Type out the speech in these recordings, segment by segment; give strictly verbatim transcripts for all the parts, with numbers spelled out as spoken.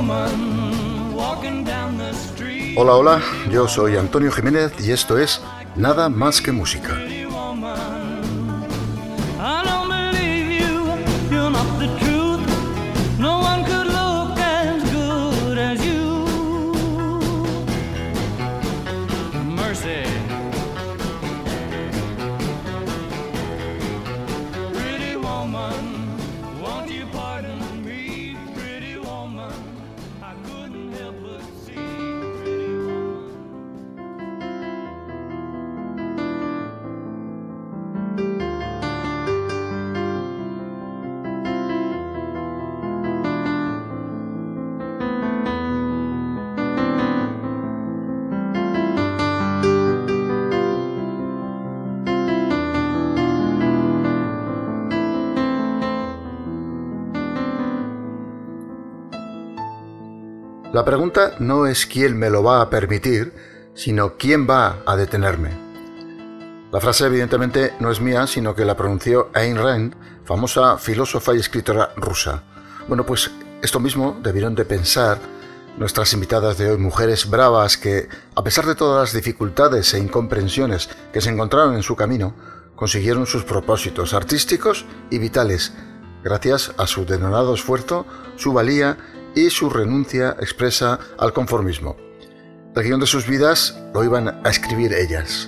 Hola, hola, yo soy Antonio Jiménez y esto es Nada Más Que Música. La pregunta no es quién me lo va a permitir, sino quién va a detenerme. La frase evidentemente no es mía, sino que la pronunció Ayn Rand, famosa filósofa y escritora rusa. Bueno, pues esto mismo debieron de pensar nuestras invitadas de hoy, mujeres bravas que, a pesar de todas las dificultades e incomprensiones que se encontraron en su camino, consiguieron sus propósitos artísticos y vitales, gracias a su denodado esfuerzo, su valía y su renuncia expresa al conformismo. El guión de sus vidas lo iban a escribir ellas.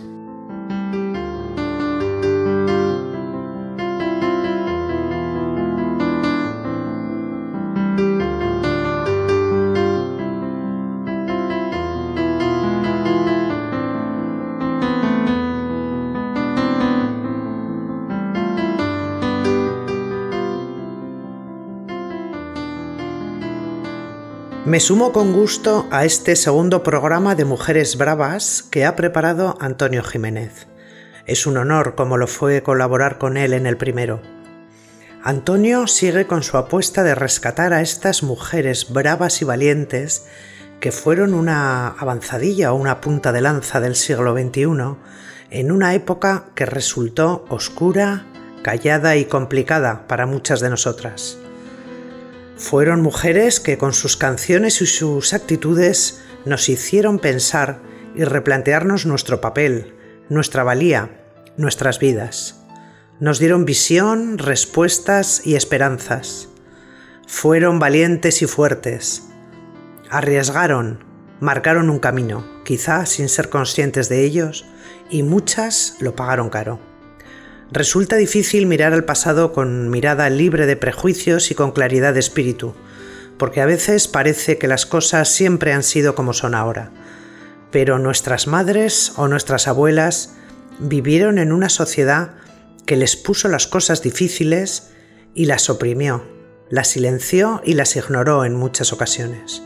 Me sumo con gusto a este segundo programa de Mujeres Bravas que ha preparado Antonio Jiménez. Es un honor, como lo fue colaborar con él en el primero. Antonio sigue con su apuesta de rescatar a estas mujeres bravas y valientes que fueron una avanzadilla o una punta de lanza del siglo veintiuno en una época que resultó oscura, callada y complicada para muchas de nosotras. Fueron mujeres que con sus canciones y sus actitudes nos hicieron pensar y replantearnos nuestro papel, nuestra valía, nuestras vidas. Nos dieron visión, respuestas y esperanzas. Fueron valientes y fuertes. Arriesgaron, marcaron un camino, quizá sin ser conscientes de ellos, y muchas lo pagaron caro. Resulta difícil mirar al pasado con mirada libre de prejuicios y con claridad de espíritu, porque a veces parece que las cosas siempre han sido como son ahora. Pero nuestras madres o nuestras abuelas vivieron en una sociedad que les puso las cosas difíciles y las oprimió, las silenció y las ignoró en muchas ocasiones.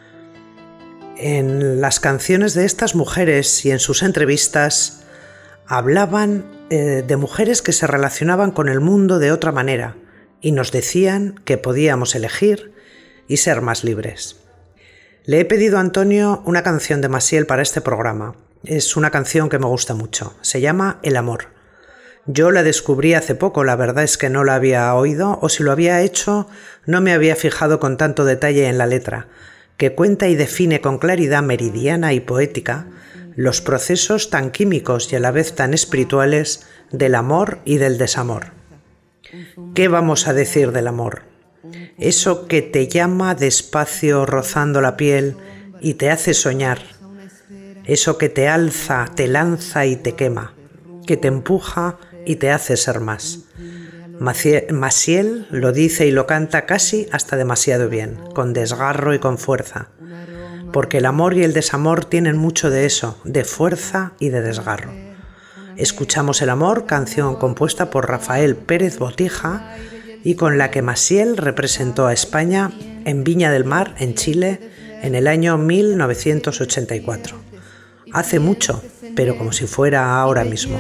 En las canciones de estas mujeres y en sus entrevistas hablaban eh, de mujeres que se relacionaban con el mundo de otra manera y nos decían que podíamos elegir y ser más libres. Le he pedido a Antonio una canción de Maciel para este programa. Es una canción que me gusta mucho. Se llama El amor. Yo la descubrí hace poco, la verdad es que no la había oído, o si lo había hecho, no me había fijado con tanto detalle en la letra, que cuenta y define con claridad meridiana y poética los procesos tan químicos y a la vez tan espirituales del amor y del desamor. ¿Qué vamos a decir del amor? Eso que te llama despacio rozando la piel y te hace soñar. Eso que te alza, te lanza y te quema, que te empuja y te hace ser más. Maciel lo dice y lo canta casi hasta demasiado bien, con desgarro y con fuerza. Porque el amor y el desamor tienen mucho de eso, de fuerza y de desgarro. Escuchamos El amor, canción compuesta por Rafael Pérez Botija y con la que Maciel representó a España en Viña del Mar, en Chile, en el año mil novecientos ochenta y cuatro. Hace mucho, pero como si fuera ahora mismo.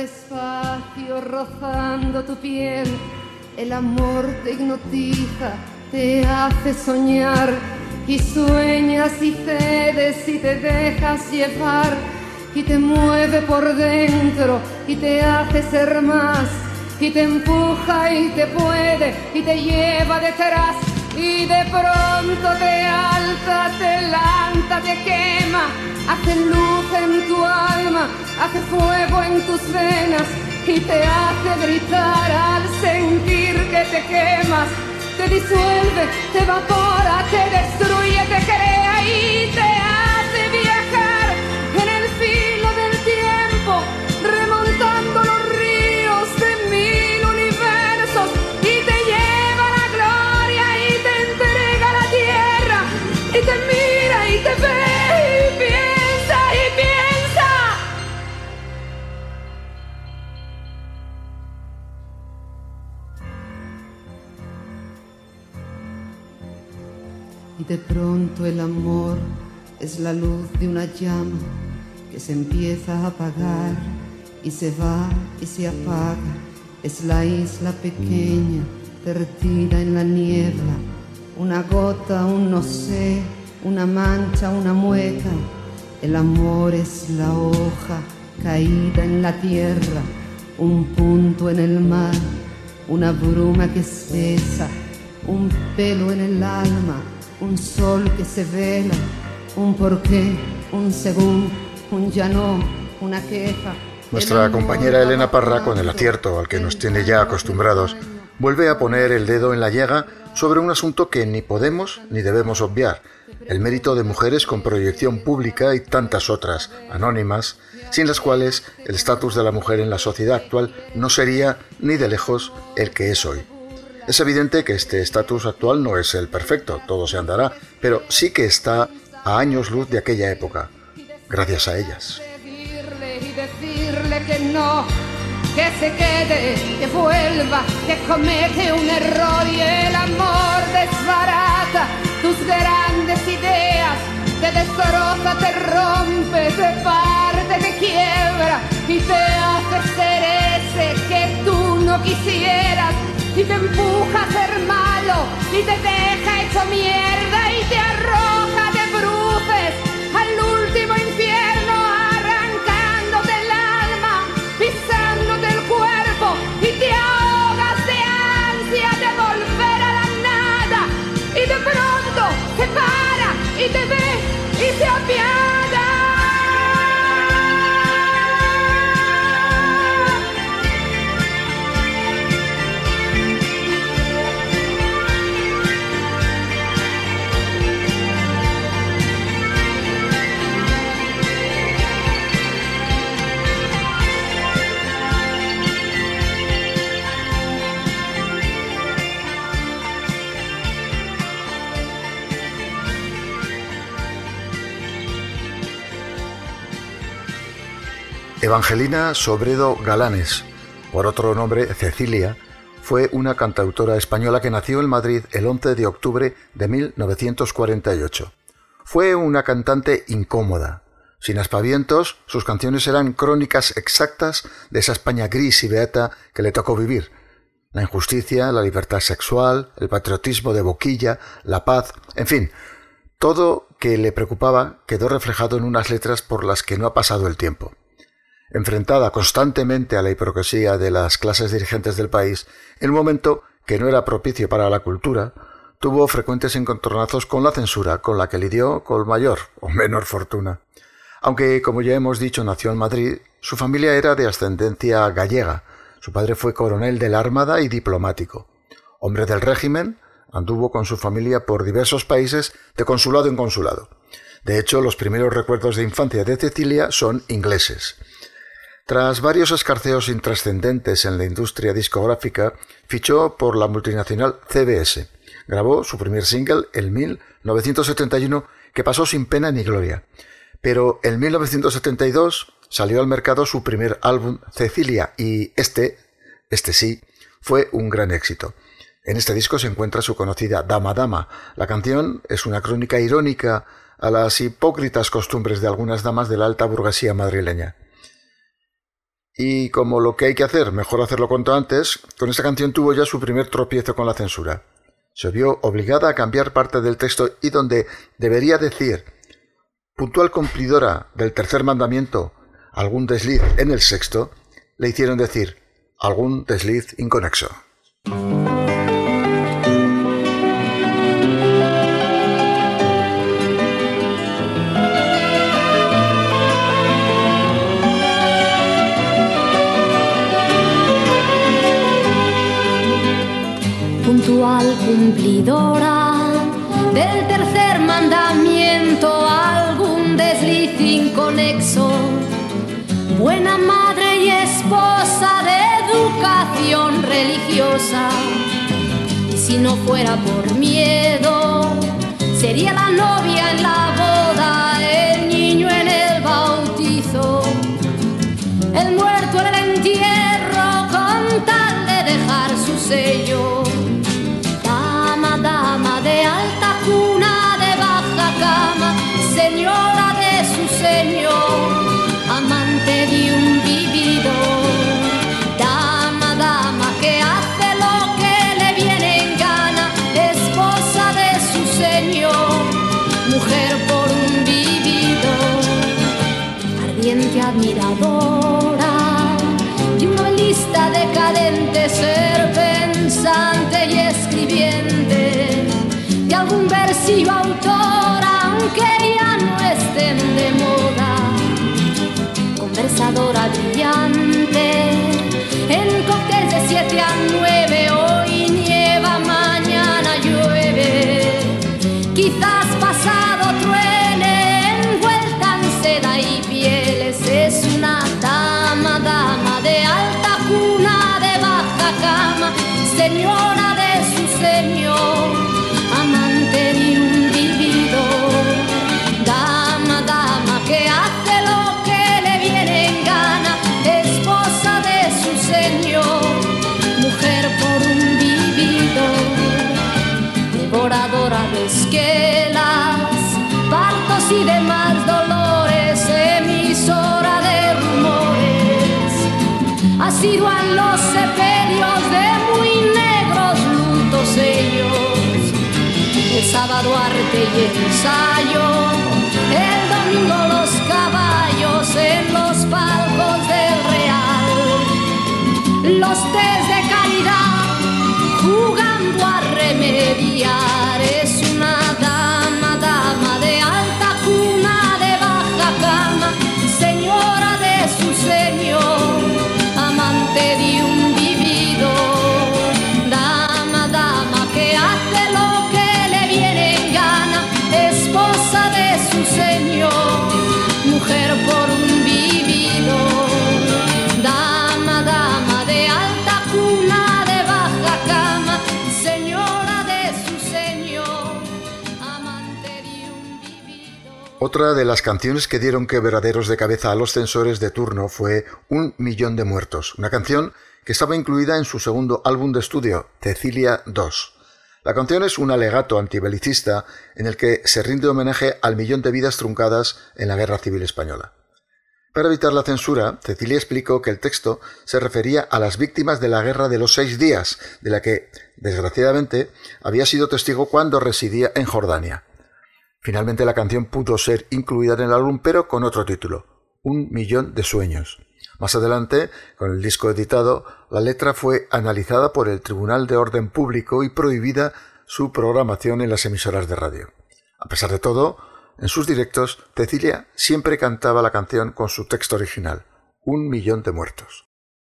El amor te hipnotiza, te hace soñar. Y sueñas y cedes y te dejas llevar y te mueve por dentro y te hace ser más y te empuja y te puede y te lleva detrás y de pronto te alza levántate, lánzate, quema, hace luz en tu alma, hace fuego en tus venas y te hace gritar al sentir que te quemas, te disuelve, te evapora, te destruye, te crea y te hace viajar en el filo del tiempo, remontando los ríos de mil universos y te lleva a la gloria y te entrega a la tierra y te mira y te ve y piensa y piensa. Y de pronto el amor es la luz de una llama que se empieza a apagar y se va y se apaga. Es la isla pequeña, perdida en la niebla, una gota, un no sé, una mancha, una mueca. El amor es la hoja caída en la tierra, un punto en el mar, una bruma que cesa, un pelo en el alma, un sol que se vela, un porqué, un según, un ya no, una queja. Nuestra compañera Elena Parra, con el acierto al que nos tiene ya acostumbrados, vuelve a poner el dedo en la llaga sobre un asunto que ni podemos ni debemos obviar: el mérito de mujeres con proyección pública y tantas otras anónimas, sin las cuales el estatus de la mujer en la sociedad actual no sería ni de lejos el que es hoy. Es evidente que este estatus actual no es el perfecto, todo se andará, pero sí que está a años luz de aquella época, gracias a ellas. Decirle y decirle que no, que se quede, que vuelva, que comete un error y el amor desbarata tus grandes ideas, te destroza, te rompe, te parte, te quiebra y te hace ser ese que tú no quisieras. Y te empuja a ser malo, y te deja hecho mierda, y te arroja de bruces al último infierno, arrancándote el alma, pisándote el cuerpo, y te ahogas de ansia de volver a la nada, y de pronto se para, y te ve, y se apiada. Evangelina Sobredo Galanes, por otro nombre Cecilia, fue una cantautora española que nació en Madrid el once de octubre de mil novecientos cuarenta y ocho. Fue una cantante incómoda. Sin aspavientos, sus canciones eran crónicas exactas de esa España gris y beata que le tocó vivir. La injusticia, la libertad sexual, el patriotismo de boquilla, la paz, en fin, todo que le preocupaba quedó reflejado en unas letras por las que no ha pasado el tiempo. Enfrentada constantemente a la hipocresía de las clases dirigentes del país, en un momento que no era propicio para la cultura, tuvo frecuentes encontronazos con la censura, con la que lidió con mayor o menor fortuna. Aunque, como ya hemos dicho, nació en Madrid, su familia era de ascendencia gallega. Su padre fue coronel de la Armada y diplomático. Hombre del régimen, anduvo con su familia por diversos países de consulado en consulado. De hecho, los primeros recuerdos de infancia de Cecilia son ingleses. Tras varios escarceos intrascendentes en la industria discográfica, fichó por la multinacional C B S. Grabó su primer single en mil novecientos setenta y uno, que pasó sin pena ni gloria. Pero en mil novecientos setenta y dos salió al mercado su primer álbum, Cecilia, y este, este sí, fue un gran éxito. En este disco se encuentra su conocida Dama Dama. La canción es una crónica irónica a las hipócritas costumbres de algunas damas de la alta burguesía madrileña. Y como lo que hay que hacer, mejor hacerlo cuanto antes, con esta canción tuvo ya su primer tropiezo con la censura. Se vio obligada a cambiar parte del texto y donde debería decir puntual cumplidora del tercer mandamiento, algún desliz en el sexto, le hicieron decir algún desliz inconexo. tercer mandamiento algún desliz inconexo. Buena madre y esposa de educación religiosa. Y si no fuera por miedo, sería la novia en la boda, el niño en el bautizo, el muerto en el entierro, con tal de dejar su sello. Dama, dama de alta cuna, de baja cama, señora de su señor, amante de un vivido. Dama, dama que hace lo que le viene en gana, esposa de su señor, mujer por un vivido. Ardiente admiradora de un novelista decadente, ser pensante y escribiente de algún versillo autora, aunque ya no estén de moda. Conversadora brillante en cócteles de siete a nueve, hoy nieva, mañana llueve, quizás pasado truene, envuelta en seda y pieles. Es una dama, dama de alta cuna, de baja cama, señora de su señor, amante de un vivido. Dama, dama que hace lo que le viene en gana, esposa de su señor, mujer por un vivido. Devoradora de esquelas, partos y demás dolores, emisora de rumores, asidua en los sepelios de muy negros lutos ellos. El sábado arte y ensayo, el domingo los caballos en los palcos del Real, los tés de caridad jugando a remediar. Es una dama, dama de alta cuna, de baja cama, señora de su señor, amante de un vivido. Dama, dama que hace lo que le viene en gana, esposa de su señor, mujer por un vivido. Dama, dama de alta cuna, de baja cama, señora de su señor, amante de un vivido. Otra de las canciones que dieron quebraderos de cabeza a los censores de turno fue Un millón de muertos, una canción que estaba incluida en su segundo álbum de estudio, Cecilia dos. La canción es un alegato antibelicista en el que se rinde homenaje al millón de vidas truncadas en la Guerra Civil Española. Para evitar la censura, Cecilia explicó que el texto se refería a las víctimas de la Guerra de los Seis Días, de la que, desgraciadamente, había sido testigo cuando residía en Jordania. Finalmente la canción pudo ser incluida en el álbum, pero con otro título, Un millón de sueños. Más adelante, con el disco editado, la letra fue analizada por el Tribunal de Orden Público y prohibida su programación en las emisoras de radio. A pesar de todo, en sus directos, Cecilia siempre cantaba la canción con su texto original, Un millón de muertos.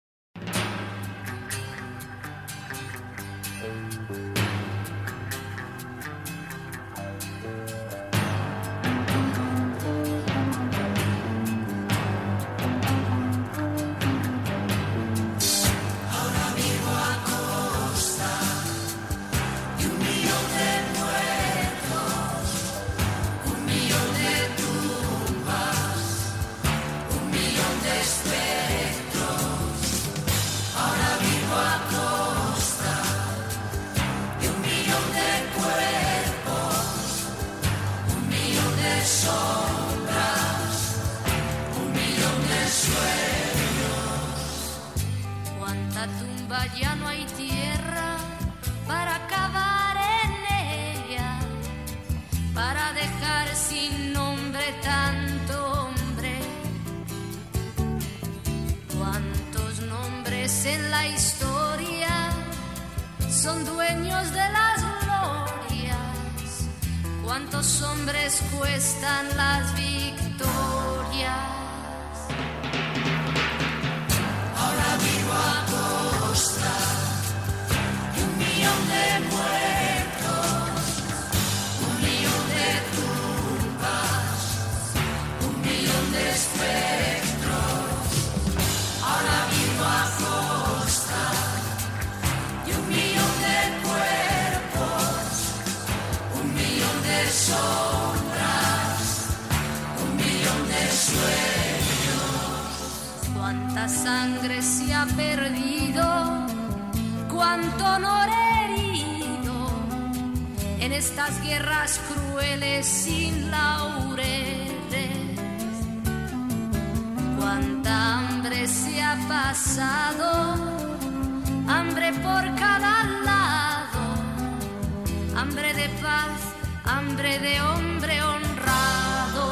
Ya no hay tierra para cavar en ella, para dejar sin nombre tanto hombre. Cuántos nombres en la historia son dueños de las glorias, cuántos hombres cuestan las victorias. Ahora vivo a costa de un millón de muertos, un millón cuánta sangre se ha perdido, cuánto honor herido en estas guerras crueles sin laureles. Cuánta hambre se ha pasado, hambre por cada lado, hambre de paz, hambre de hombre honrado.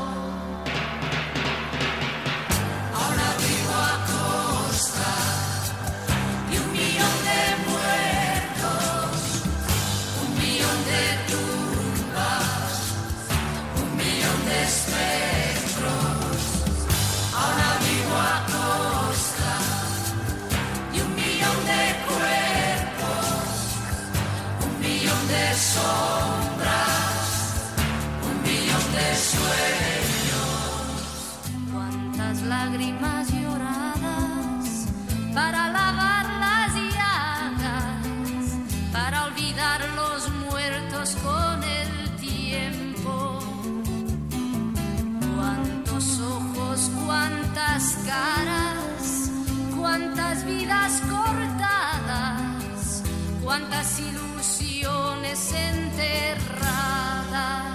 Ahora vivo a costa de un millón de muertos, un millón de tumbas, un millón de espectros. Ahora vivo a costa de un millón de cuerpos, un millón de sombras, un millón de sueños. Cuántas lágrimas lloradas para lavar las llagas, para olvidar los muertos con el tiempo. Cuántos ojos, cuántas caras, cuántas vidas cortadas, cuántas ilusiones enterradas.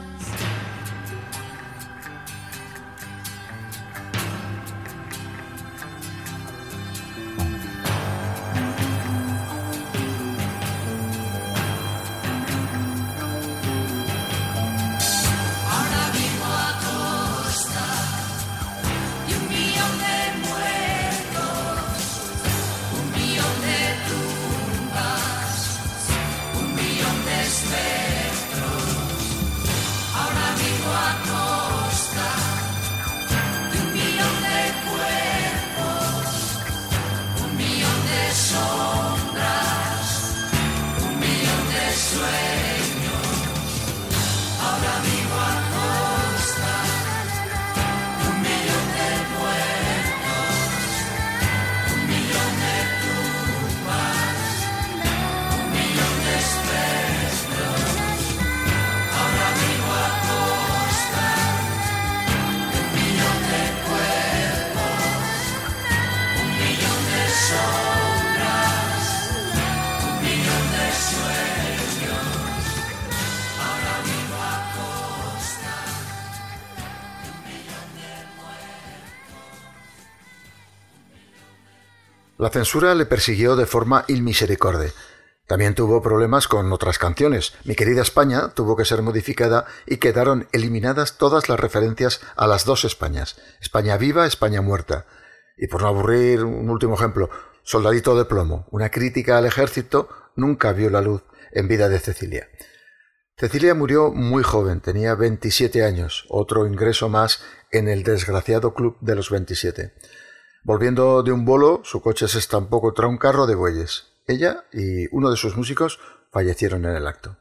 La censura le persiguió de forma inmisericorde. También tuvo problemas con otras canciones. Mi querida España tuvo que ser modificada y quedaron eliminadas todas las referencias a las dos Españas, España viva, España muerta. Y por no aburrir, un último ejemplo, Soldadito de plomo, una crítica al ejército, nunca vio la luz en vida de Cecilia. Cecilia murió muy joven, tenía veintisiete años, otro ingreso más en el desgraciado club de los veintisiete. Volviendo de un bolo, su coche se estampó contra un carro de bueyes. Ella y uno de sus músicos fallecieron en el acto.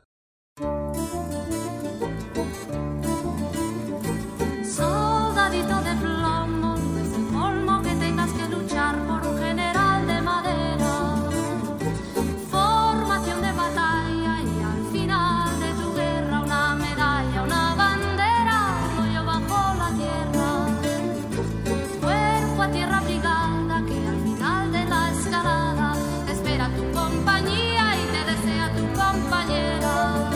Soldadito de plomo, es el colmo que tengas que luchar por un general de madera. Formación de batalla y al final de tu guerra una medalla, una bandera, un hoyo bajo la tierra. Cuerpo a tierra brigada que al final de la escalada te espera tu compañía y te desea tu compañera.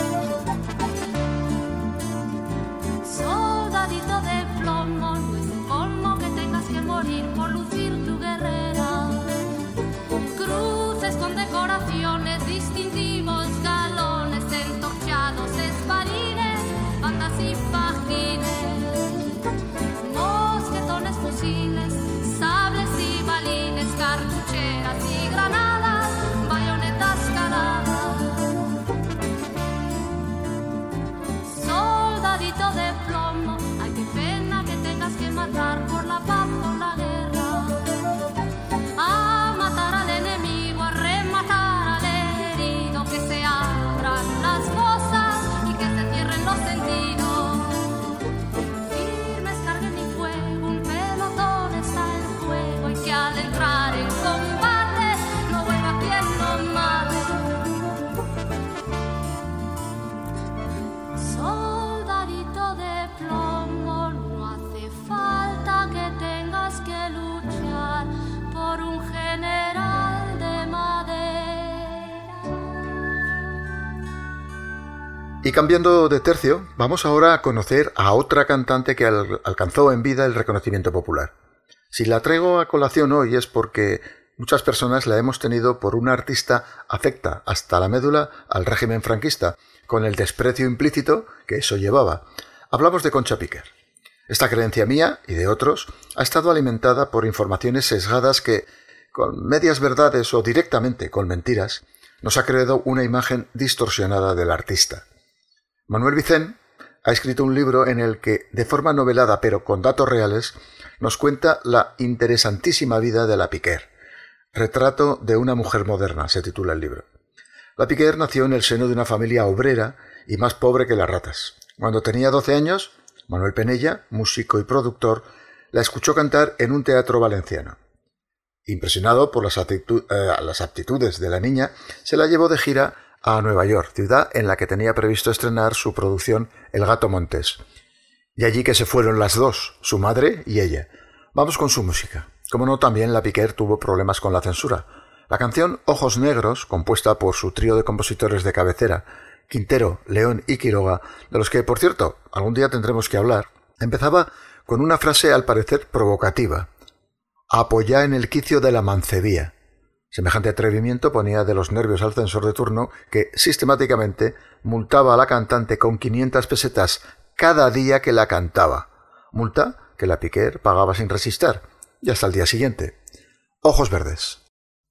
Soldadito de plomo, no es el colmo que tengas que morir por lucir tu guerrera. Cruces con decoraciones, distintivos, galones, entorchados, espadines, bandas y fajines, mosquetones, fusiles, sables y balines, cartucheras y granadas, bayonetas caladas. Soldadito de plomo, ay qué pena que tengas que matar por la paz, por la guerra. A matar al enemigo, a rematar al herido, que se abran las fosas y que se cierren los sentidos. Y cambiando de tercio, vamos ahora a conocer a otra cantante que al- alcanzó en vida el reconocimiento popular. Si la traigo a colación hoy es porque muchas personas la hemos tenido por una artista afecta hasta la médula al régimen franquista, con el desprecio implícito que eso llevaba. Hablamos de Concha Piquer. Esta creencia mía y de otros ha estado alimentada por informaciones sesgadas que, con medias verdades o directamente con mentiras, nos ha creado una imagen distorsionada del artista. Manuel Vicent ha escrito un libro en el que, de forma novelada pero con datos reales, nos cuenta la interesantísima vida de la Piquer. Retrato de una mujer moderna, se titula el libro. La Piquer nació en el seno de una familia obrera y más pobre que las ratas. Cuando tenía doce años, Manuel Penella, músico y productor, la escuchó cantar en un teatro valenciano. Impresionado por las, actitud- eh, las aptitudes de la niña, se la llevó de gira a Nueva York, ciudad en la que tenía previsto estrenar su producción El gato montés. Y allí que se fueron las dos, su madre y ella. Vamos con su música. Como no, también la Piquer tuvo problemas con la censura. La canción Ojos Negros, compuesta por su trío de compositores de cabecera, Quintero, León y Quiroga, de los que, por cierto, algún día tendremos que hablar, empezaba con una frase al parecer provocativa: apoyá en el quicio de la mancebía. Semejante atrevimiento ponía de los nervios al censor de turno, que sistemáticamente multaba a la cantante con quinientas pesetas cada día que la cantaba. Multa que la Piquer pagaba sin resistir, y hasta el día siguiente. Ojos verdes.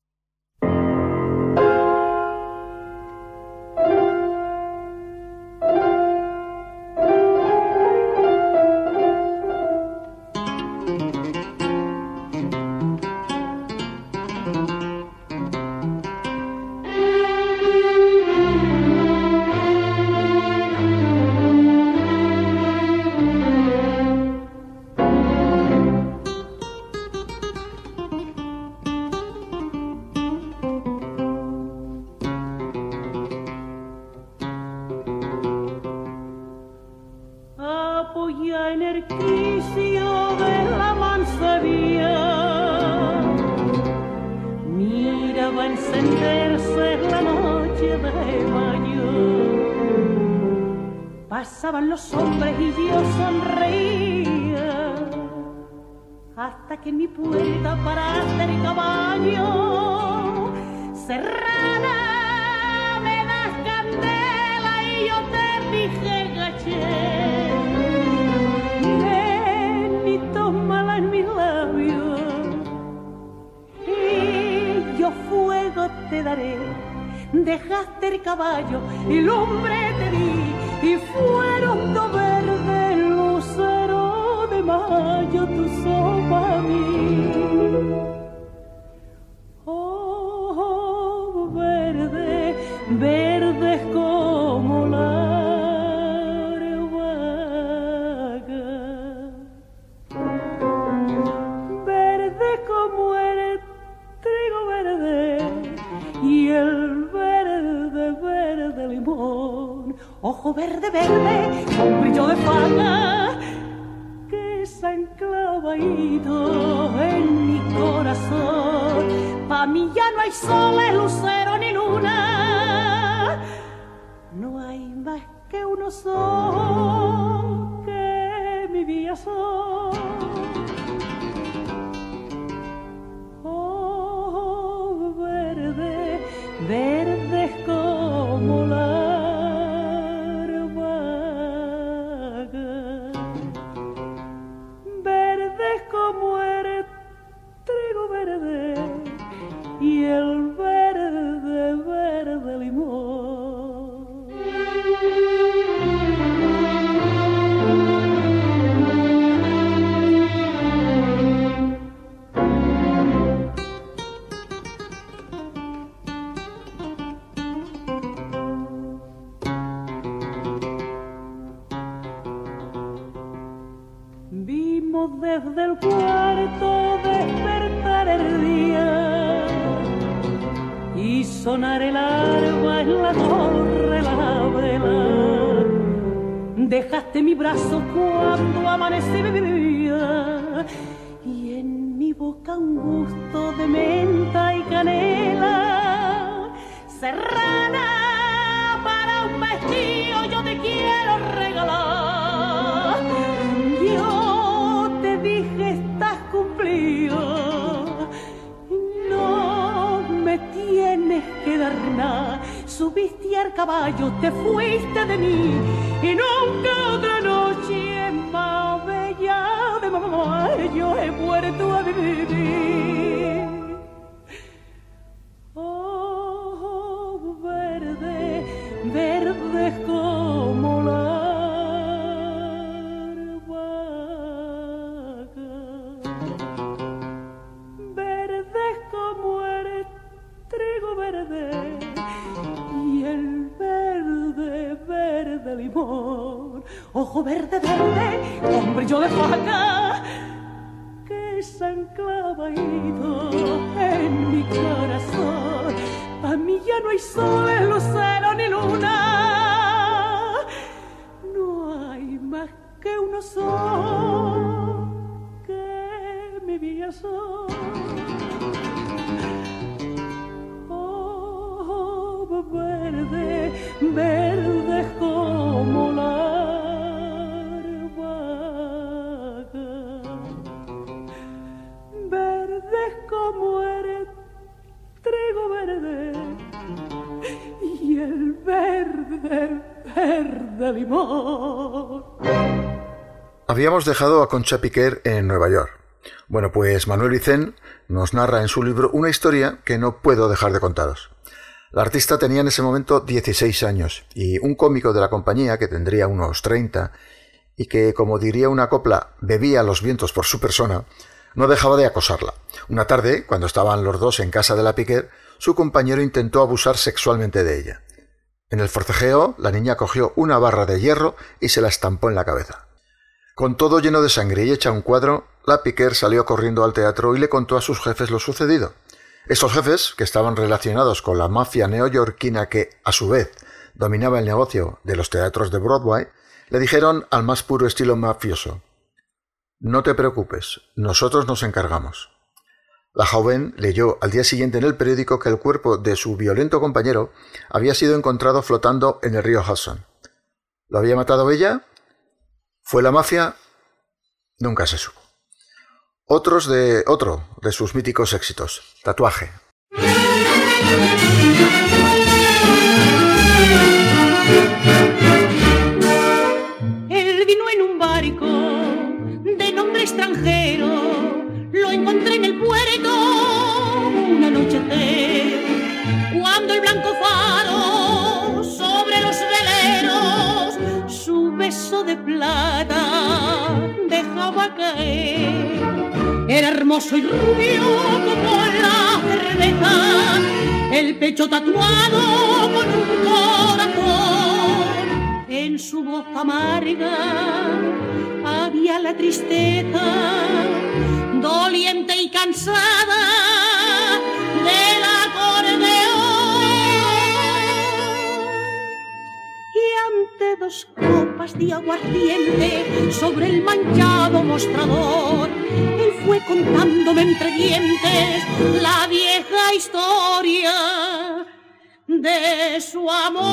Apoya en el quicio de la mancebía, mira va a encenderse la noche de mayo. Pasaban los hombres y yo sonreía, hasta que en mi puerta paraste el caballo. Serrana, me das candela y yo te dije gaché. Ven y tómala en mis labios y yo fuego te daré. Dejaste el caballo y lumbre te di, y fueron dos verdes lucero de mayo tu sopa a mí. Oh, verde, verdes como la vaga, verde como el trigo verde y el verde, verde limón. Ojo verde, verde, con brillo de faga, que se ha enclavadito en mi corazón. Pa' mí ya no hay soles, lucero ni luna, no hay más que uno solo que mi vida son. Oh, verde, verdes como la vaga, verdes como el trigo verde y el verde, verde limón. Vimos desde el cuarto despertar el día y sonar el arpa en la torre la vela. Dejaste mi brazo cuando amanecía y en mi boca un gusto de menta y canela. Serrana, para un mes vestido yo te quiero regalar. Yo te dije estás cumplido, no me tienes que dar nada. Subiste al caballo, te fuiste de mí y nunca otra noche más bella de mamá yo he vuelto a vivir. Oh, verde, verde como la albahaca, verde como el trigo verde y el verde, verde limón. Ojo verde, verde, con brillo de faca, que se anclava ido en mi corazón. Pa' mí ya no hay sol, lucero ni luna, no hay más que uno sol, que mi vida sol. Verde, verde como la albahaca, verde como el trigo verde y el verde, verde limón. Habíamos dejado a Concha Piquer en Nueva York. Bueno, pues Manuel Vicent nos narra en su libro una historia que no puedo dejar de contaros. La artista tenía en ese momento dieciséis años y un cómico de la compañía, que tendría unos treinta, y que, como diría una copla, bebía los vientos por su persona, no dejaba de acosarla. Una tarde, cuando estaban los dos en casa de la Piquer, su compañero intentó abusar sexualmente de ella. En el forcejeo, la niña cogió una barra de hierro y se la estampó en la cabeza. Con todo lleno de sangre y hecha un cuadro, la Piquer salió corriendo al teatro y le contó a sus jefes lo sucedido. Estos jefes, que estaban relacionados con la mafia neoyorquina que, a su vez, dominaba el negocio de los teatros de Broadway, le dijeron al más puro estilo mafioso: «No te preocupes, nosotros nos encargamos». La joven leyó al día siguiente en el periódico que el cuerpo de su violento compañero había sido encontrado flotando en el río Hudson. ¿Lo había matado ella? ¿Fue la mafia? Nunca se supo. Otros de, otro de sus míticos éxitos, Tatuaje. Él vino en un barco de nombre extranjero, lo encontré en el puerto un anochecer, cuando el blanco faro sobre los veleros su beso de plata dejaba caer. Era hermoso y rubio como la cerveza, el pecho tatuado con un corazón. En su voz amarga había la tristeza, doliente y cansada del acordeón. Y ante dos copas de aguardiente sobre el manchado mostrador, él fue contándome entre dientes la vieja historia de su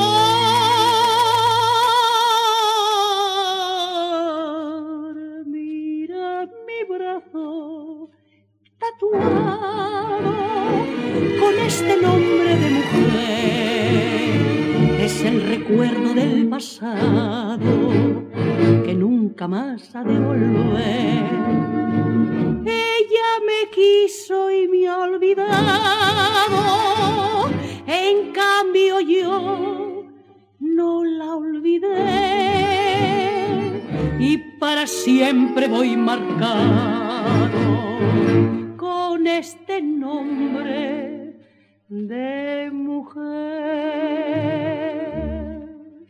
amor. Mira mi brazo tatuado con este nombre de mujer, es el recuerdo del pasado que nunca más ha de volver. Ella me quiso y me ha olvidado, en cambio yo no la olvidé y para siempre voy marcado con este nombre de mujer.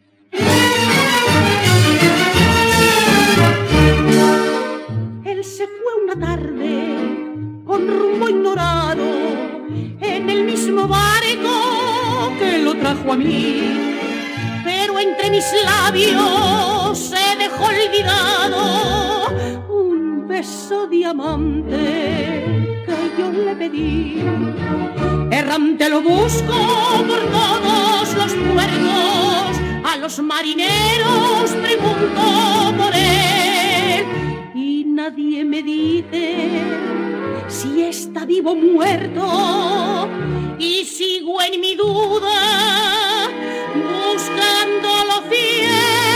Él se fue una tarde con rumbo ignorado en el mismo barco que lo trajo a mí, pero entre mis labios se dejó olvidado un beso diamante que yo le pedí. Errante lo busco por todos los puertos, al los marineros pregunto por él y nadie me dice si está vivo o muerto, y sigo en mi duda buscándolo fiel,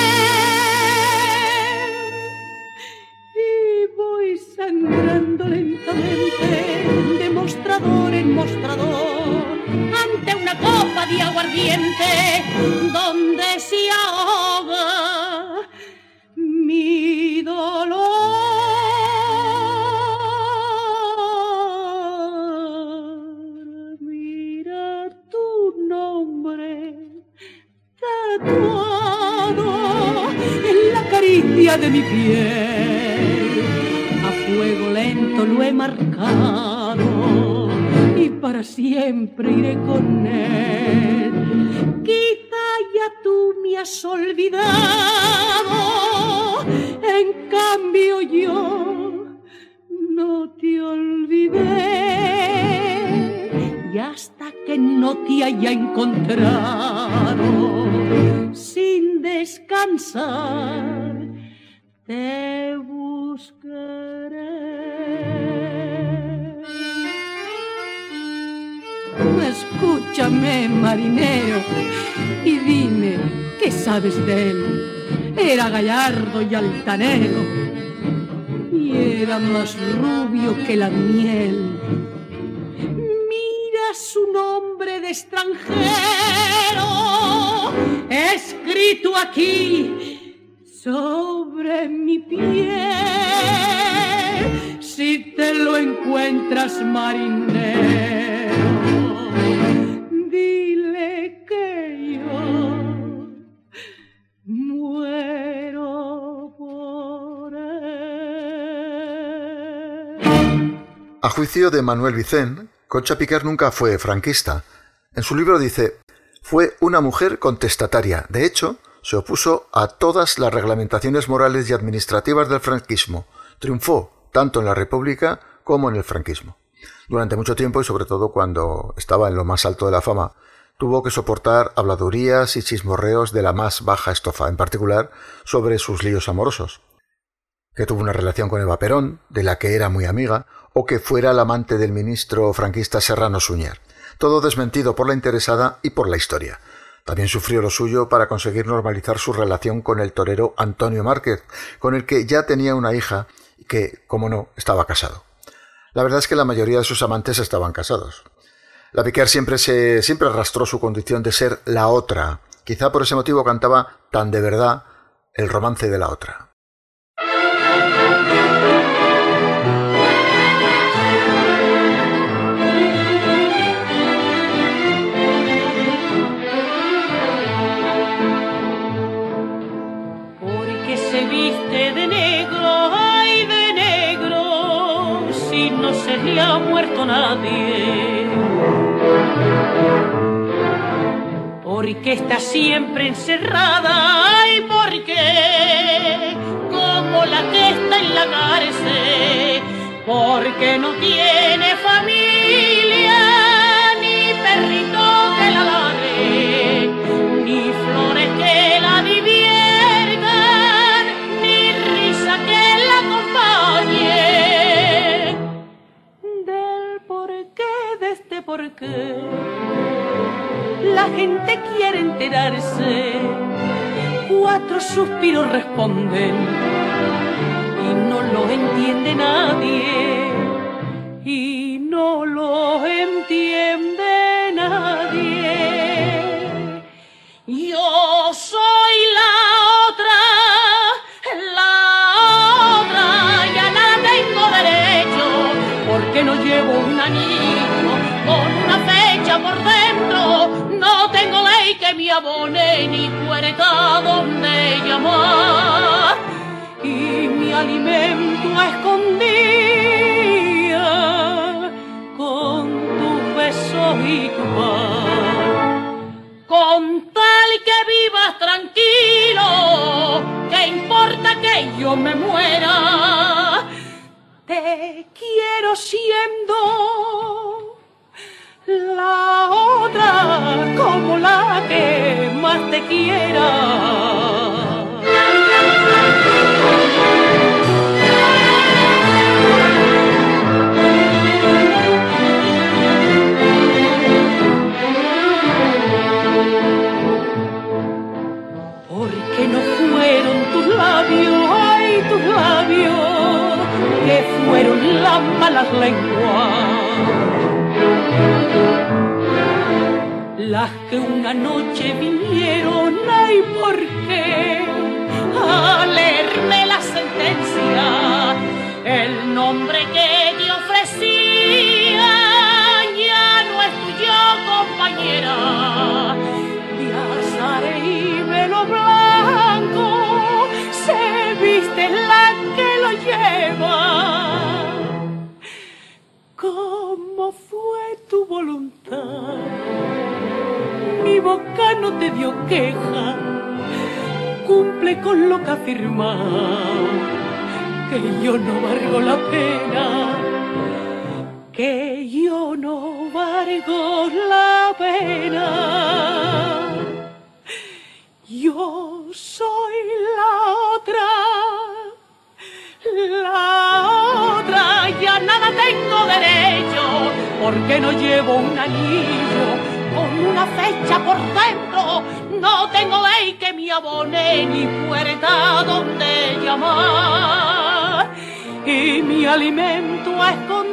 y voy sangrando lentamente de mostrador en mostrador ante una copa de aguardiente donde se ahoga mi dolor. Mira tu nombre tatuado en la caricia de mi piel, a fuego lento lo he marcado y para siempre iré con él. Quizá ya tú me has olvidado, en cambio yo no te olvidé, y hasta que no te haya encontrado sin descansar te buscaré. Escúchame, marinero, y dime qué sabes de él. Era gallardo y altanero, y era más rubio que la miel. Mira su nombre de extranjero, escrito aquí sobre mi piel. Si te lo encuentras, marinero, dile que yo muero por él. A juicio de Manuel Vicent, Concha Piquer nunca fue franquista. En su libro dice: fue una mujer contestataria. De hecho, se opuso a todas las reglamentaciones morales y administrativas del franquismo. Triunfó tanto en la República como en el franquismo. Durante mucho tiempo, y sobre todo cuando estaba en lo más alto de la fama, tuvo que soportar habladurías y chismorreos de la más baja estofa, en particular sobre sus líos amorosos. Que tuvo una relación con Eva Perón, de la que era muy amiga, o que fuera la amante del ministro franquista Serrano Suñer. Todo desmentido por la interesada y por la historia. También sufrió lo suyo para conseguir normalizar su relación con el torero Antonio Márquez, con el que ya tenía una hija y que, como no, estaba casado. La verdad es que la mayoría de sus amantes estaban casados. La Piquer siempre, se, siempre arrastró su condición de ser la otra. Quizá por ese motivo cantaba tan de verdad el romance de la otra. Porque se viste de negro, ay de negro, si no se le ha muerto nadie. Porque está siempre encerrada, ay porque como la que está en la cárcel, porque no tiene familia, ni perrito que la ladre, ni flores que la diviertan, ni risa que la acompañe. Del porqué de este porqué la gente quiere enterarse, cuatro suspiros responden y no lo entiende nadie, y no lo entiende nadie. Yo soy la otra, la otra, ya nada tengo derecho, porque no llevo un anillo con una fecha por dentro. No tengo ley que me abone ni puerta donde llamar, y mi alimento a escondida con tu beso y tu paz. Con tal que vivas tranquilo, ¿qué importa que yo me muera? Te quiero siendo la otra como la que más te quiera. Porque no fueron tus labios, ay, tus labios, que fueron las malas lenguas, las que una noche vinieron, ay, ¿por qué? A leerme la sentencia, el nombre que te ofrecía ya no es tuyo, compañera. De azar y velo blanco se viste la que lo lleva. ¿Cómo fue tu voluntad? Mi boca no te dio queja, cumple con lo que afirmaba, que yo no valgo la pena, que yo no valgo la pena. Yo soy la otra, la otra, ya nada tengo derecho, porque no llevo un anillo con una fecha por dentro, no tengo ley que me abone ni puerta donde llamar, y mi alimento a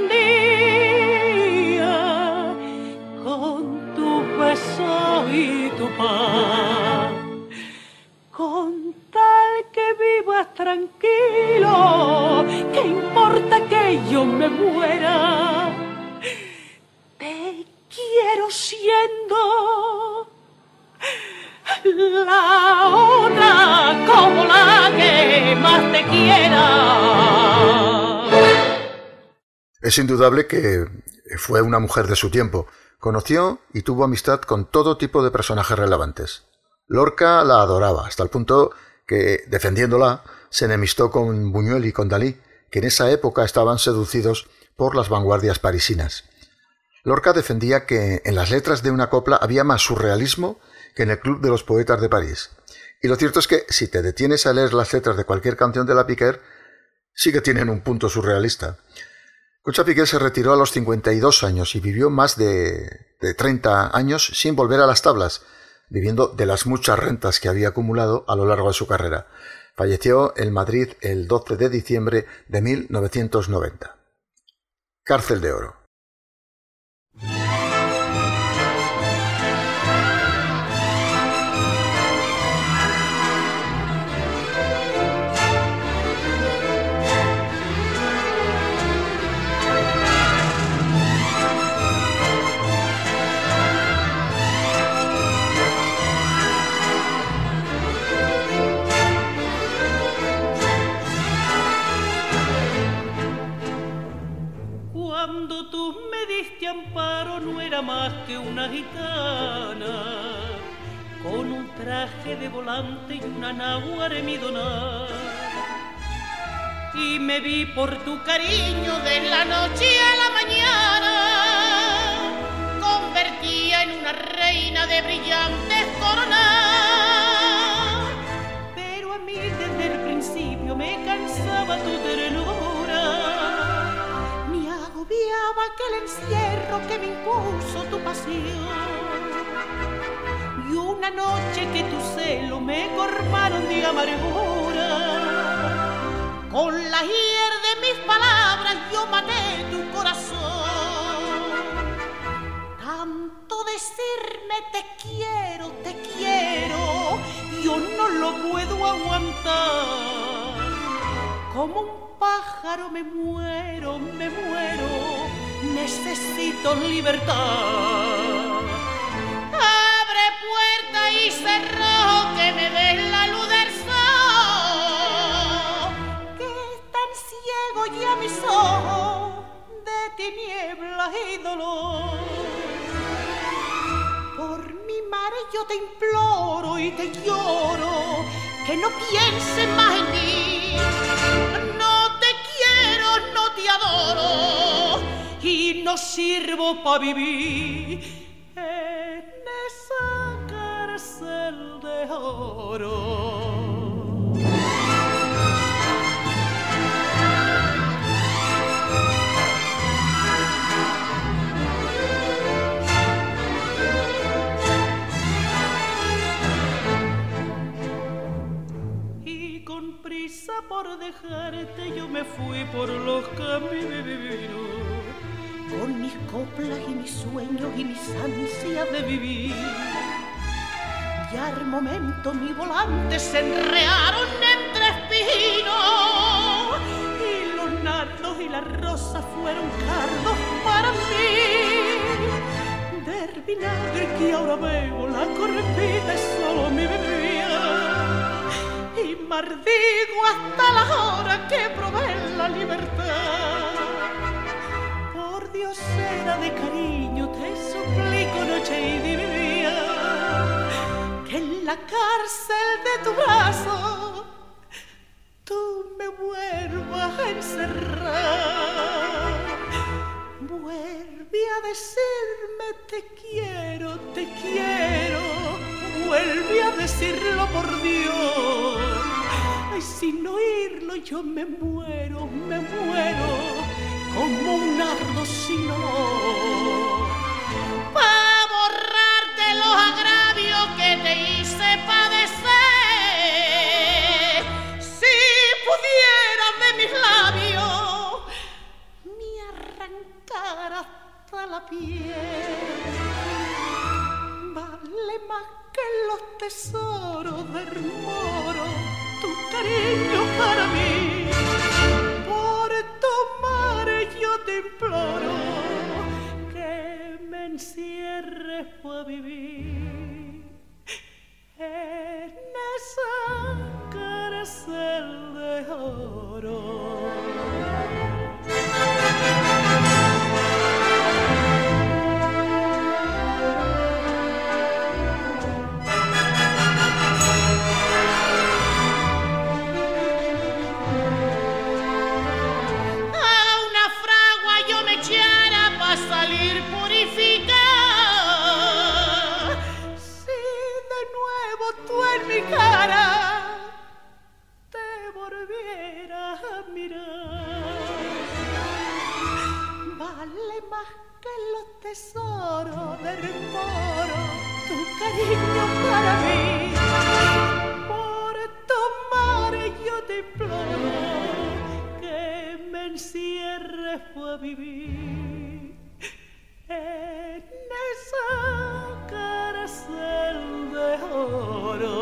escondida con tu beso y tu paz, con tal que vivas tranquilo, ¿qué importa que yo me muera? Te quiero siendo la otra como la que más te quiera. Es indudable que fue una mujer de su tiempo. Conoció y tuvo amistad con todo tipo de personajes relevantes. Lorca la adoraba, hasta el punto que, defendiéndola, se enemistó con Buñuel y con Dalí, que en esa época estaban seducidos por las vanguardias parisinas. Lorca defendía que en las letras de una copla había más surrealismo que en el Club de los Poetas de París. Y lo cierto es que, si te detienes a leer las letras de cualquier canción de la Piquer, sí que tienen un punto surrealista. Concha Piquer se retiró a los cincuenta y dos años y vivió más de, de treinta años sin volver a las tablas, viviendo de las muchas rentas que había acumulado a lo largo de su carrera. Falleció en Madrid el doce de diciembre de mil novecientos noventa. Cárcel de Oro. Cuando tú me diste amparo no era más que una gitana con un traje de volante y una náhuatl midona, y me vi por tu cariño de la noche a la mañana, convertía en una reina de brillantes coronas, pero a mí desde el principio me cansaba tu ternura, agobiaba aquel encierro que me impuso tu pasión, y una noche que tu celo me colmaron de amargura, con la hiel de mis palabras yo maté tu corazón. Tanto decirme te quiero, te quiero, yo no lo puedo aguantar, como un pájaro me muero, me muero, necesito libertad. Abre puerta y cerró, que me des la luz del sol, que están ciegos ya mis ojos de tinieblas y dolor. Por mi madre yo te imploro y te lloro, que no pienses más en mí. No te quiero, no te adoro, y no no sirvo pa' vivir en esa cárcel de oro. Y con prisa por dejarte yo me fui por los caminos, con mis coplas y mis sueños y mis ansias de vivir. Y al momento mi volante se enrearon entre espinos, y los nardos y las rosas fueron cardos para mí. Del vinagre que ahora bebo la corpita es solo mi bebida, y maldigo hasta la hora que probé la libertad. Por diosera de cariño te suplico noche y día, que en la cárcel de tu brazo tú me vuelvas a encerrar. Vuelve a decirme te quiero, te quiero, vuelve a decirlo por Dios. Ay, sin oírlo yo me muero, me muero como un nardo sin olor. Pa' borrarte los agravios que te hice padecer, si pudieras de mis labios me arrancar hasta la piel. Vale más que los tesoros del moro tu cariño para mí. Por tu madre yo te imploro que me encierres para vivir en esa cárcel de oro. Salir purificada, si de nuevo tú en mi cara te volvieras a mirar. Vale más que los tesoros del moro tu cariño para mí. Por tu madre yo te imploro que me encierres para vivir en esa cárcel de oro.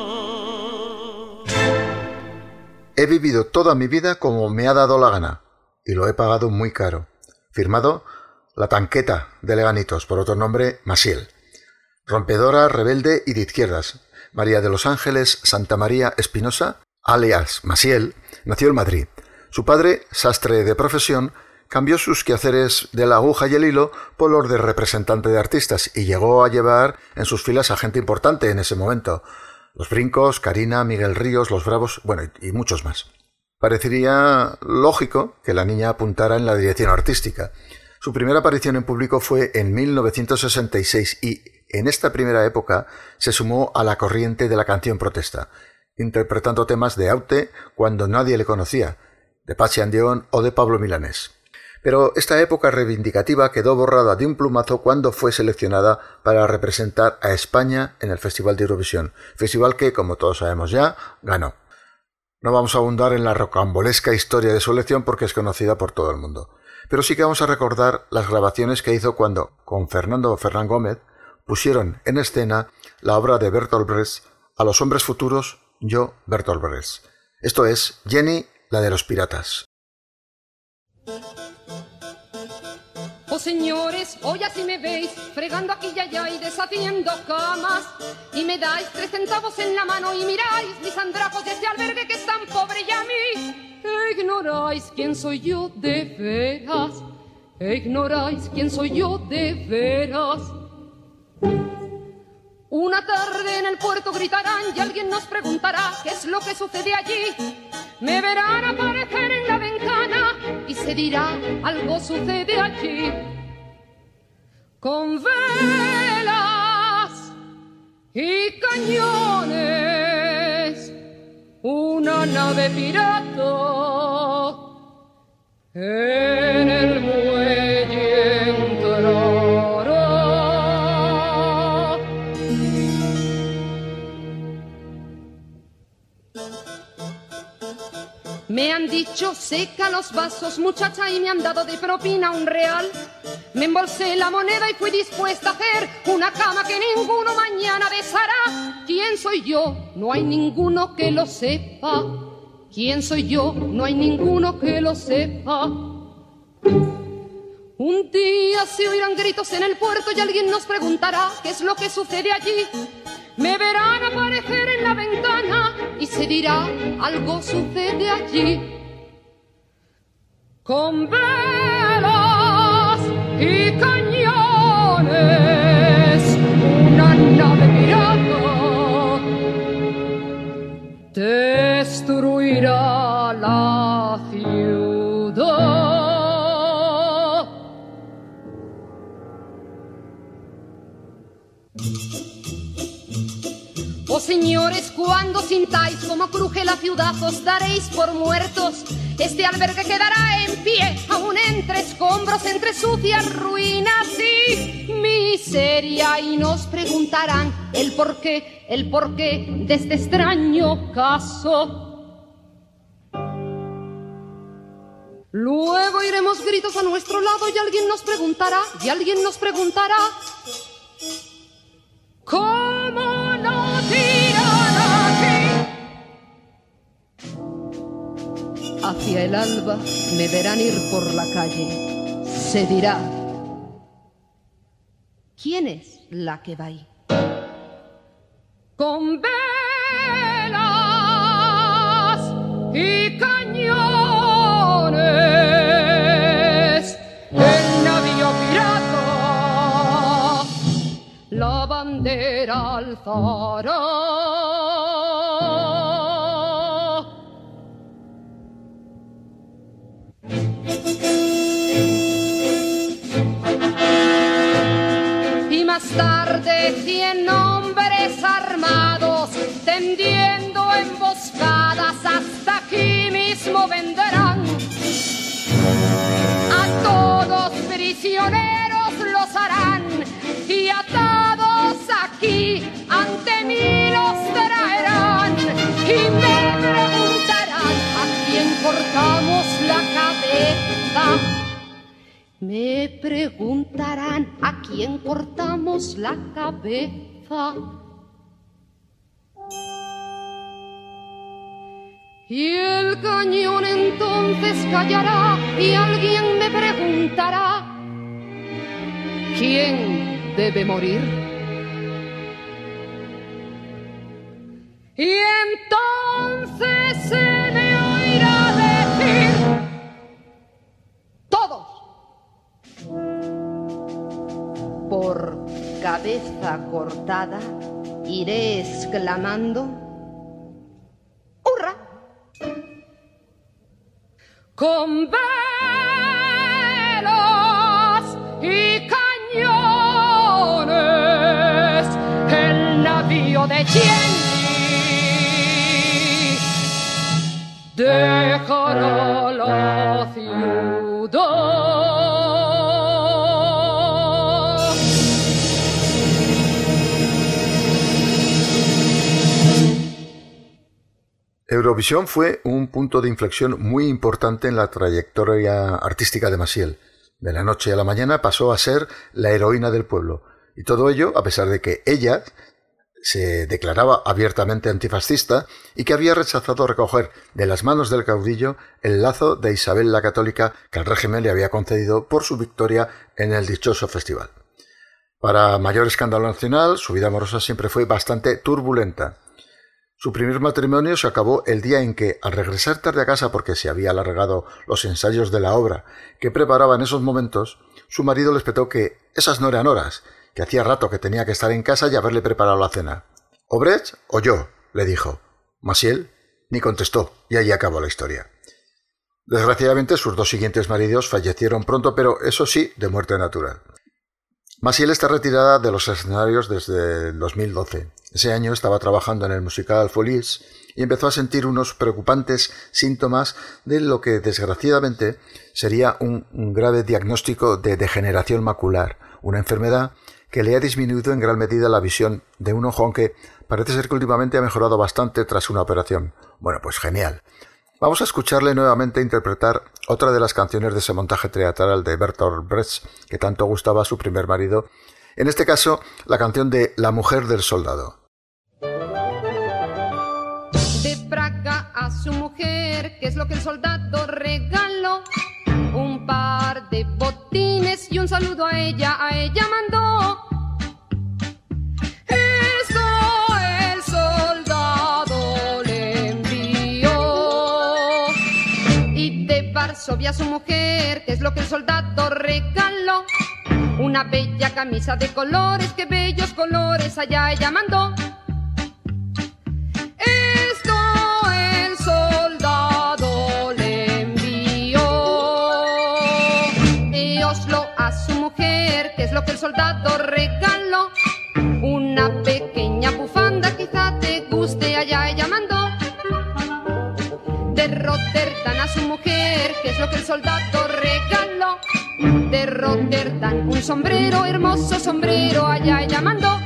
He vivido toda mi vida como me ha dado la gana, y lo he pagado muy caro. Firmado La Tanqueta de Leganitos, por otro nombre Maciel. Rompedora, rebelde y de izquierdas, María de los Ángeles Santa María Espinosa, alias Maciel, nació en Madrid. Su padre, sastre de profesión, cambió sus quehaceres de la aguja y el hilo por los de representante de artistas y llegó a llevar en sus filas a gente importante en ese momento. Los Brincos, Karina, Miguel Ríos, Los Bravos, bueno, y muchos más. Parecería lógico que la niña apuntara en la dirección artística. Su primera aparición en público fue en mil novecientos sesenta y seis y en esta primera época se sumó a la corriente de la canción protesta, interpretando temas de Aute cuando nadie le conocía, de Pachi Andión o de Pablo Milanés. Pero esta época reivindicativa quedó borrada de un plumazo cuando fue seleccionada para representar a España en el Festival de Eurovisión, festival que, como todos sabemos ya, ganó. No vamos a abundar en la rocambolesca historia de su elección porque es conocida por todo el mundo, pero sí que vamos a recordar las grabaciones que hizo cuando, con Fernando Fernán Gómez, pusieron en escena la obra de Bertolt Brecht, A los hombres futuros, yo, Bertolt Brecht. Esto es Jenny, la de los piratas. Oh señores, hoy así me veis, fregando aquí y allá y deshaciendo camas, y me dais tres centavos en la mano y miráis mis andrajos de este albergue que es tan pobre y a mí ignoráis quién soy yo de veras, ignoráis quién soy yo de veras. Una tarde en el puerto gritarán y alguien nos preguntará qué es lo que sucede allí. Me verán aparecer en la ventana y se dirá algo sucede allí. con velas y cañones, una nave pirata en el muelle entrará. Me han dicho seca los vasos, muchacha, y me han dado de propina un real. Me embolsé la moneda y fui dispuesta a hacer una cama que ninguno mañana besará. ¿Quién soy yo? No hay ninguno que lo sepa. ¿Quién soy yo? No hay ninguno que lo sepa. Un día se oirán gritos en el puerto y alguien nos preguntará qué es lo que sucede allí. Me verán aparecer en la ventana y se dirá, algo sucede allí. Con velas y cañones, una nave pirata destruirá la ciudad. Oh señores, cuando sintáis como cruje la ciudad, os daréis por muertos. Este albergue quedará en pie, aún entre escombros, entre sucias ruinas y miseria. Y nos preguntarán el porqué, el porqué de este extraño caso. Luego iremos gritos a nuestro lado y alguien nos preguntará, y alguien nos preguntará, ¿cómo no tiran aquí? Hacia el alba me verán ir por la calle. Se dirá, ¿quién es la que va ahí? Con velas y cañones, el navío pirata la bandera alzará. Y más tarde cien hombres armados, tendiendo emboscadas, hasta aquí mismo vendrán. A todos prisioneros los harán y atados aquí ante mí los traerán. Y me preguntarán a quién cortamos la cabeza. Me preguntarán a quién cortamos la cabeza. Y el cañón entonces callará y alguien me preguntará, ¿quién debe morir? Y entonces se me oirá decir, todos. Por cabeza cortada iré exclamando, ¡hurra! Con velas y cañones, el navío de Jenny dejará la ciudad. Eurovisión fue un punto de inflexión muy importante en la trayectoria artística de Massiel. De la noche a la mañana pasó a ser la heroína del pueblo. Y todo ello a pesar de que ella se declaraba abiertamente antifascista y que había rechazado recoger de las manos del caudillo el lazo de Isabel la Católica que el régimen le había concedido por su victoria en el dichoso festival. Para mayor escándalo nacional, su vida amorosa siempre fue bastante turbulenta. Su primer matrimonio se acabó el día en que, al regresar tarde a casa porque se había alargado los ensayos de la obra que preparaba en esos momentos, su marido le espetó que esas no eran horas, que hacía rato que tenía que estar en casa y haberle preparado la cena. «¿O Brecht o yo?», le dijo. Massiel ni contestó y allí acabó la historia. Desgraciadamente sus dos siguientes maridos fallecieron pronto, pero eso sí, de muerte natural. Maciel está retirada de los escenarios desde el dos mil doce. Ese año estaba trabajando en el musical Folies y empezó a sentir unos preocupantes síntomas de lo que desgraciadamente sería un, un grave diagnóstico de degeneración macular, una enfermedad que le ha disminuido en gran medida la visión de un ojo, aunque parece ser que últimamente ha mejorado bastante tras una operación. Bueno, pues genial. Vamos a escucharle nuevamente interpretar otra de las canciones de ese montaje teatral de Bertolt Brecht que tanto gustaba a su primer marido, en este caso la canción de La mujer del soldado. De Praga a su mujer, ¿qué es lo que el soldado regaló? Un par de botines y un saludo a ella, a ella mandó. Esto el soldado le envió. Y de Varsovia a su mujer, ¿qué es lo que el soldado regaló? Una bella camisa de colores, qué bellos colores, allá ella mandó. Lo que el soldado regaló, una pequeña bufanda, quizá te guste, allá ella mandó. De Rotterdam a su mujer, ¿qué es lo que el soldado regaló? De Rotterdam un sombrero, hermoso sombrero, allá ella mandó.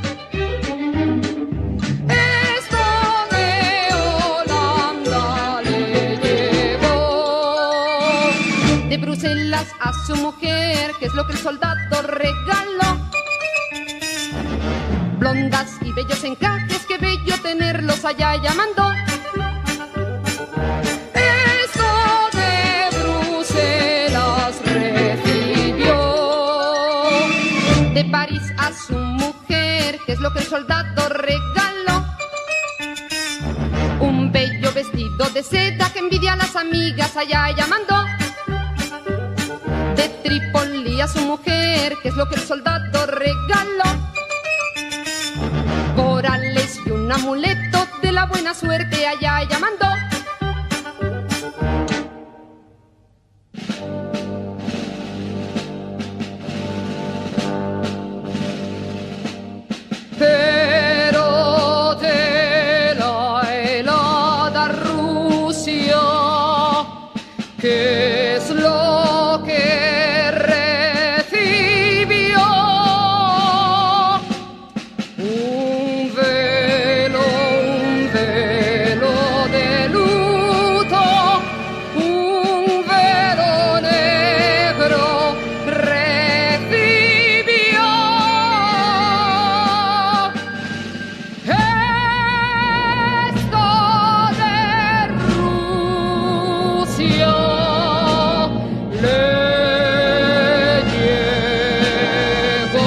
Esto de Holanda le llevó. De Bruselas a su mujer, ¿qué es lo que el soldado regaló? Blondas y bellos encajes, qué bello tenerlos, allá ella mandó. Esto de Bruselas recibió. De París a su mujer, ¿qué es lo que el soldado regaló? Un bello vestido de seda que envidia a las amigas, allá ella mandó. De Trípoli a su mujer, ¿qué es lo que el soldado regaló? Corales y un amuleto de la buena suerte, allá ella mandó. Pero de la helada Rusia, ¿qué es lo que recibió? Un velo, un velo de luto, un velo negro recibió. Esto de Rusia le llegó.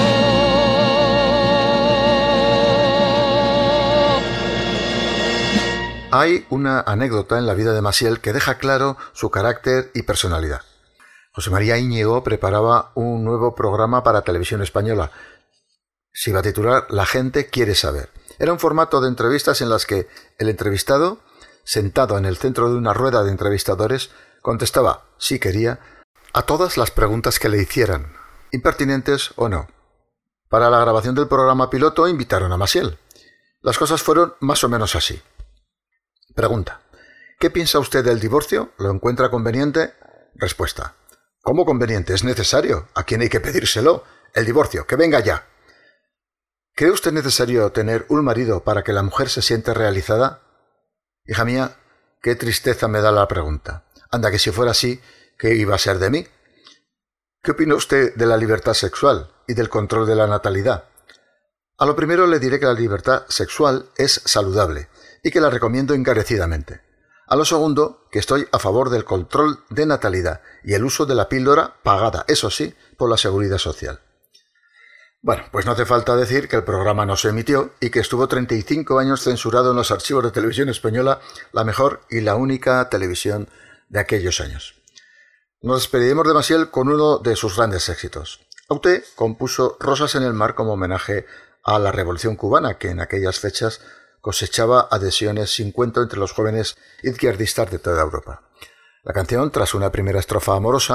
Hay una anécdota en la vida de Maciel que deja claro su carácter y personalidad. José María Íñigo preparaba un nuevo programa para Televisión Española. Se iba a titular La gente quiere saber. Era un formato de entrevistas en las que el entrevistado, sentado en el centro de una rueda de entrevistadores, contestaba, si quería, a todas las preguntas que le hicieran, impertinentes o no. Para la grabación del programa piloto invitaron a Maciel. Las cosas fueron más o menos así. Pregunta: ¿qué piensa usted del divorcio? ¿Lo encuentra conveniente? Respuesta: ¿cómo conveniente? Es necesario. ¿A quién hay que pedírselo? El divorcio, que venga ya. ¿Cree usted necesario tener un marido para que la mujer se siente realizada? Hija mía, qué tristeza me da la pregunta. Anda, que si fuera así, ¿qué iba a ser de mí? ¿Qué opina usted de la libertad sexual y del control de la natalidad? A lo primero le diré que la libertad sexual es saludable y que la recomiendo encarecidamente. A lo segundo, que estoy a favor del control de natalidad y el uso de la píldora pagada, eso sí, por la Seguridad Social. Bueno, pues no hace falta decir que el programa no se emitió y que estuvo treinta y cinco años censurado en los archivos de Televisión Española, la mejor y la única televisión de aquellos años. Nos despediremos de Maciel con uno de sus grandes éxitos. Auté compuso Rosas en el mar como homenaje a la Revolución Cubana, que en aquellas fechas cosechaba adhesiones sin cuento entre los jóvenes izquierdistas de toda Europa. La canción, tras una primera estrofa amorosa,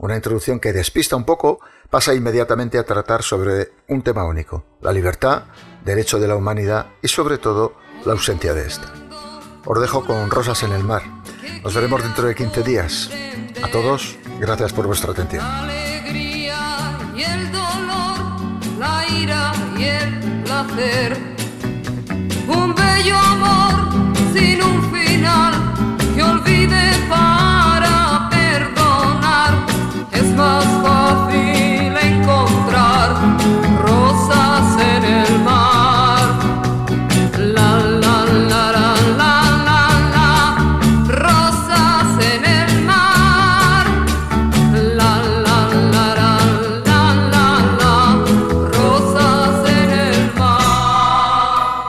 Una introducción que despista un poco, pasa inmediatamente a tratar sobre un tema único: la libertad, derecho de la humanidad y sobre todo la ausencia de esta. Os dejo con Rosas en el mar. Nos veremos dentro de quince días. A todos, gracias por vuestra atención. La alegría y el dolor, la ira y el placer, un bello amor sin un final que olvide para perdonar. Es más fácil encontrar rosas en el mar. La la la la la la la, rosas en el mar. La la la la la la la, rosas en el mar.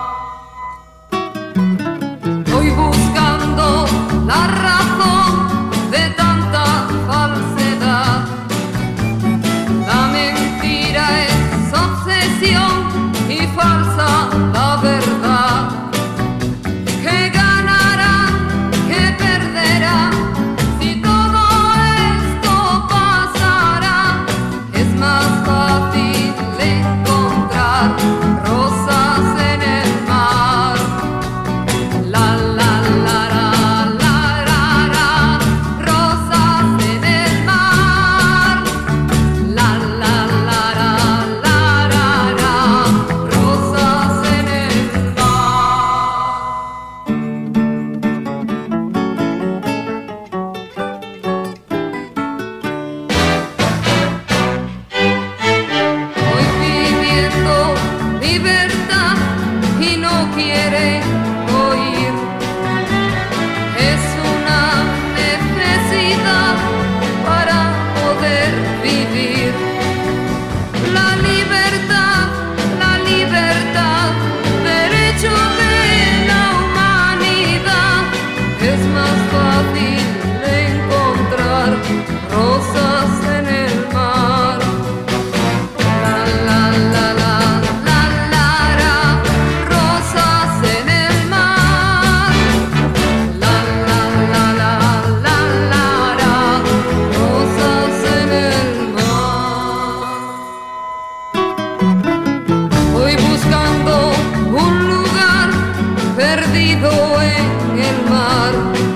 Voy buscando la razón de tanta falsedad. La mentira es obsesión y falsa la verdad. ¿Qué ganarán? ¿Qué perderán? Si todo esto pasará, es más fácil encontrar rosas en el mar. La la la la la la la, rosas en el mar. La la la la la la la, rosas en el mar. Voy pidiendo libertad y no quiere oír. Es una necesidad para poder vivir. La libertad, la libertad, derecho de la humanidad. Es más fácil encontrar rosas en el mar. La la la la la la la, rosas en el mar. La la la la la la la, rosas en el mar. Voy buscando un lugar perdido en el mar,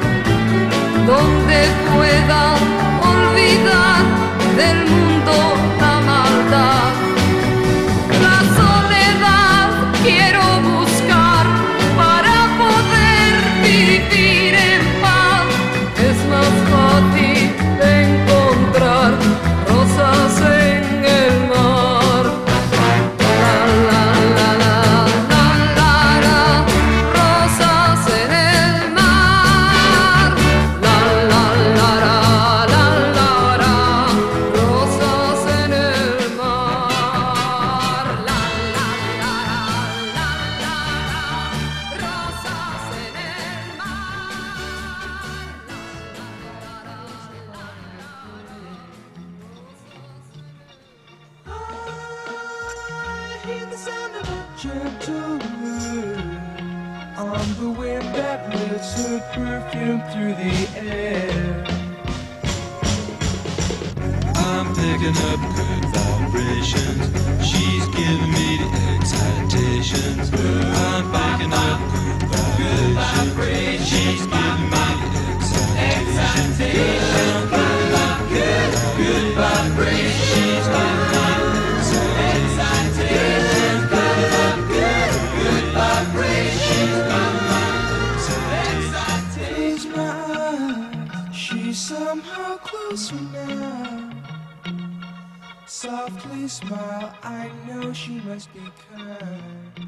donde pueda olvidar del mundo la maldad. La soledad quiero buscar para poder vivir en paz. Es más fácil encontrar rosas en el mar. La la la la la la la, rosas en el mar. La la la la la la la, rosas en el mar. La la la la la la, rosas en el mar. I hear the sound of a gentle wind on the wind that lifts her perfume through the air. I'm picking up good vibrations. She's giving me the excitations. I'm picking up good vibrations. She's giving me the excitations. I'm picking up good, good vibrations. She's giving me the excitations. Picking up good, good vibrations. She's giving me the excitations. Close my eyes, she's somehow closer now. Softly smile, I know she must be kind.